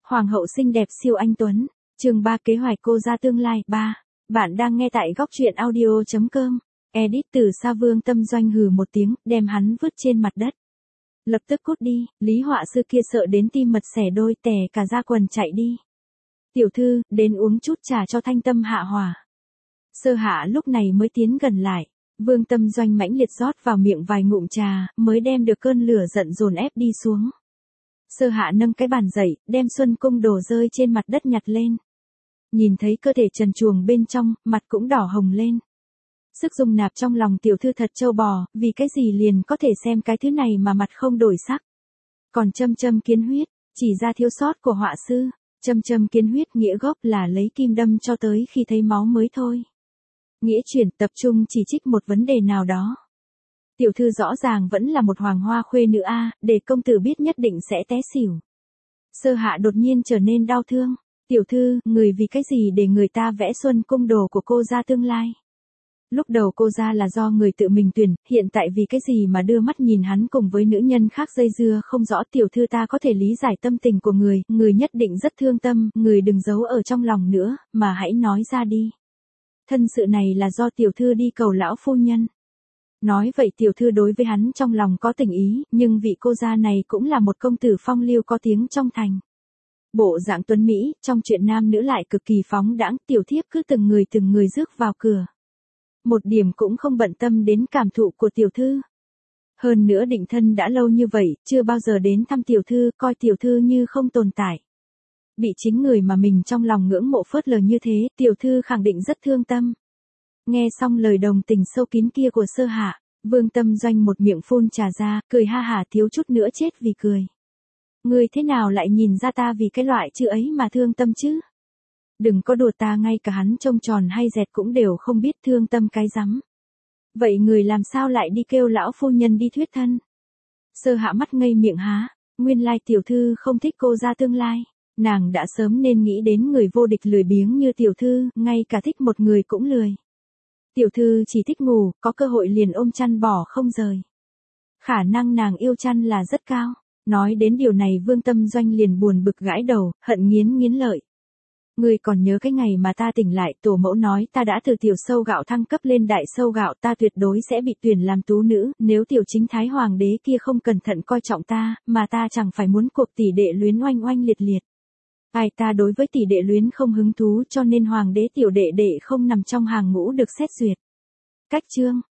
Hoàng hậu xinh đẹp siêu anh tuấn. Chương 3 kế hoạch cô ra tương lai 3. Bạn đang nghe tại góc truyện audio.com. Edit từ xa. Vương Tâm Doanh hừ một tiếng, đem hắn vứt trên mặt đất. Lập tức cút đi, Lý họa sư kia sợ đến tim mật xẻ đôi, tè cả da quần chạy đi. Tiểu thư, đến uống chút trà cho thanh tâm hạ hỏa. Sơ Hạ lúc này mới tiến gần lại. Vương Tâm Doanh mãnh liệt rót vào miệng vài ngụm trà, mới đem được cơn lửa giận dồn ép đi xuống. Sơ Hạ nâng cái bàn dậy, đem Xuân Cung đồ rơi trên mặt đất nhặt lên. Nhìn thấy cơ thể trần truồng bên trong, mặt cũng đỏ hồng lên. Sức dung nạp trong lòng tiểu thư thật trâu bò, vì cái gì liền có thể xem cái thứ này mà mặt không đổi sắc. Còn châm châm kiến huyết, chỉ ra thiếu sót của họa sư. Châm châm kiến huyết nghĩa gốc là lấy kim đâm cho tới khi thấy máu mới thôi. Nghĩa chuyển tập trung chỉ trích một vấn đề nào đó. Tiểu thư rõ ràng vẫn là một hoàng hoa khuê nữ a, để công tử biết nhất định sẽ té xỉu. Sơ Hạ đột nhiên trở nên đau thương. Tiểu thư, người vì cái gì để người ta vẽ Xuân Cung đồ của cô ra tương lai? Lúc đầu cô ra là do người tự mình tuyển, hiện tại vì cái gì mà đưa mắt nhìn hắn cùng với nữ nhân khác dây dưa không rõ. Tiểu thư ta có thể lý giải tâm tình của người nhất định rất thương tâm, người đừng giấu ở trong lòng nữa, mà hãy nói ra đi. Thân sự này là do tiểu thư đi cầu lão phu nhân. Nói vậy tiểu thư đối với hắn trong lòng có tình ý, nhưng vị cô gia này cũng là một công tử phong lưu có tiếng trong thành. Bộ dạng tuấn Mỹ, trong chuyện nam nữ lại cực kỳ phóng đãng, tiểu thiếp cứ từng người rước vào cửa. Một điểm cũng không bận tâm đến cảm thụ của tiểu thư. Hơn nữa định thân đã lâu như vậy, chưa bao giờ đến thăm tiểu thư, coi tiểu thư như không tồn tại. Bị chính người mà mình trong lòng ngưỡng mộ phớt lờ như thế, tiểu thư khẳng định rất thương tâm. Nghe xong lời đồng tình sâu kín kia của Sơ Hạ, Vương Tâm Doanh một miệng phun trà ra, cười ha hả thiếu chút nữa chết vì cười. Ngươi thế nào lại nhìn ra ta vì cái loại chữ ấy mà thương tâm chứ? Đừng có đùa ta, ngay cả hắn trông tròn hay dẹt cũng đều không biết thương tâm cái rắm. Vậy người làm sao lại đi kêu lão phu nhân đi thuyết thân? Sơ Hạ mắt ngây miệng há, nguyên lai tiểu thư không thích cô ra tương lai. Nàng đã sớm nên nghĩ đến người vô địch lười biếng như tiểu thư, ngay cả thích một người cũng lười. Tiểu thư chỉ thích ngủ, có cơ hội liền ôm chăn bỏ không rời. Khả năng nàng yêu chăn là rất cao. Nói đến điều này Vương Tâm Doanh liền buồn bực gãi đầu, hận nghiến lợi. Ngươi còn nhớ cái ngày mà ta tỉnh lại, tổ mẫu nói ta đã từ tiểu sâu gạo thăng cấp lên đại sâu gạo, ta tuyệt đối sẽ bị tuyển làm tú nữ, nếu tiểu chính thái hoàng đế kia không cẩn thận coi trọng ta, mà ta chẳng phải muốn cuộc tỷ đệ luyến oanh oanh liệt liệt. Ai, ta đối với tỷ đệ luyến không hứng thú, cho nên hoàng đế tiểu đệ đệ không nằm trong hàng ngũ được xét duyệt. Cách chương,